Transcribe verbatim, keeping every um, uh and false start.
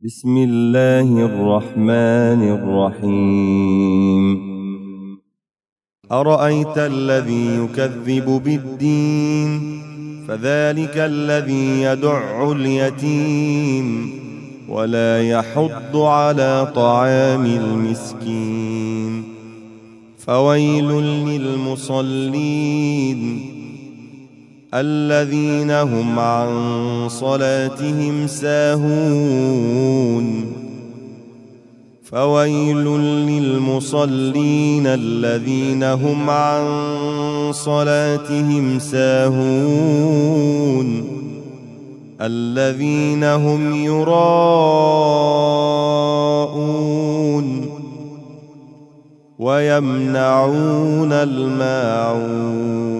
بسم الله الرحمن الرحيم. أرأيت الذي يكذب بالدين فذلك الذي يدع اليتيم ولا يحض على طعام المسكين. فويل للمصلين الذين هم عن صلاتهم ساهون فويل للمصلين الذين هم عن صلاتهم ساهون الذين هم يراءون ويمنعون الماعون.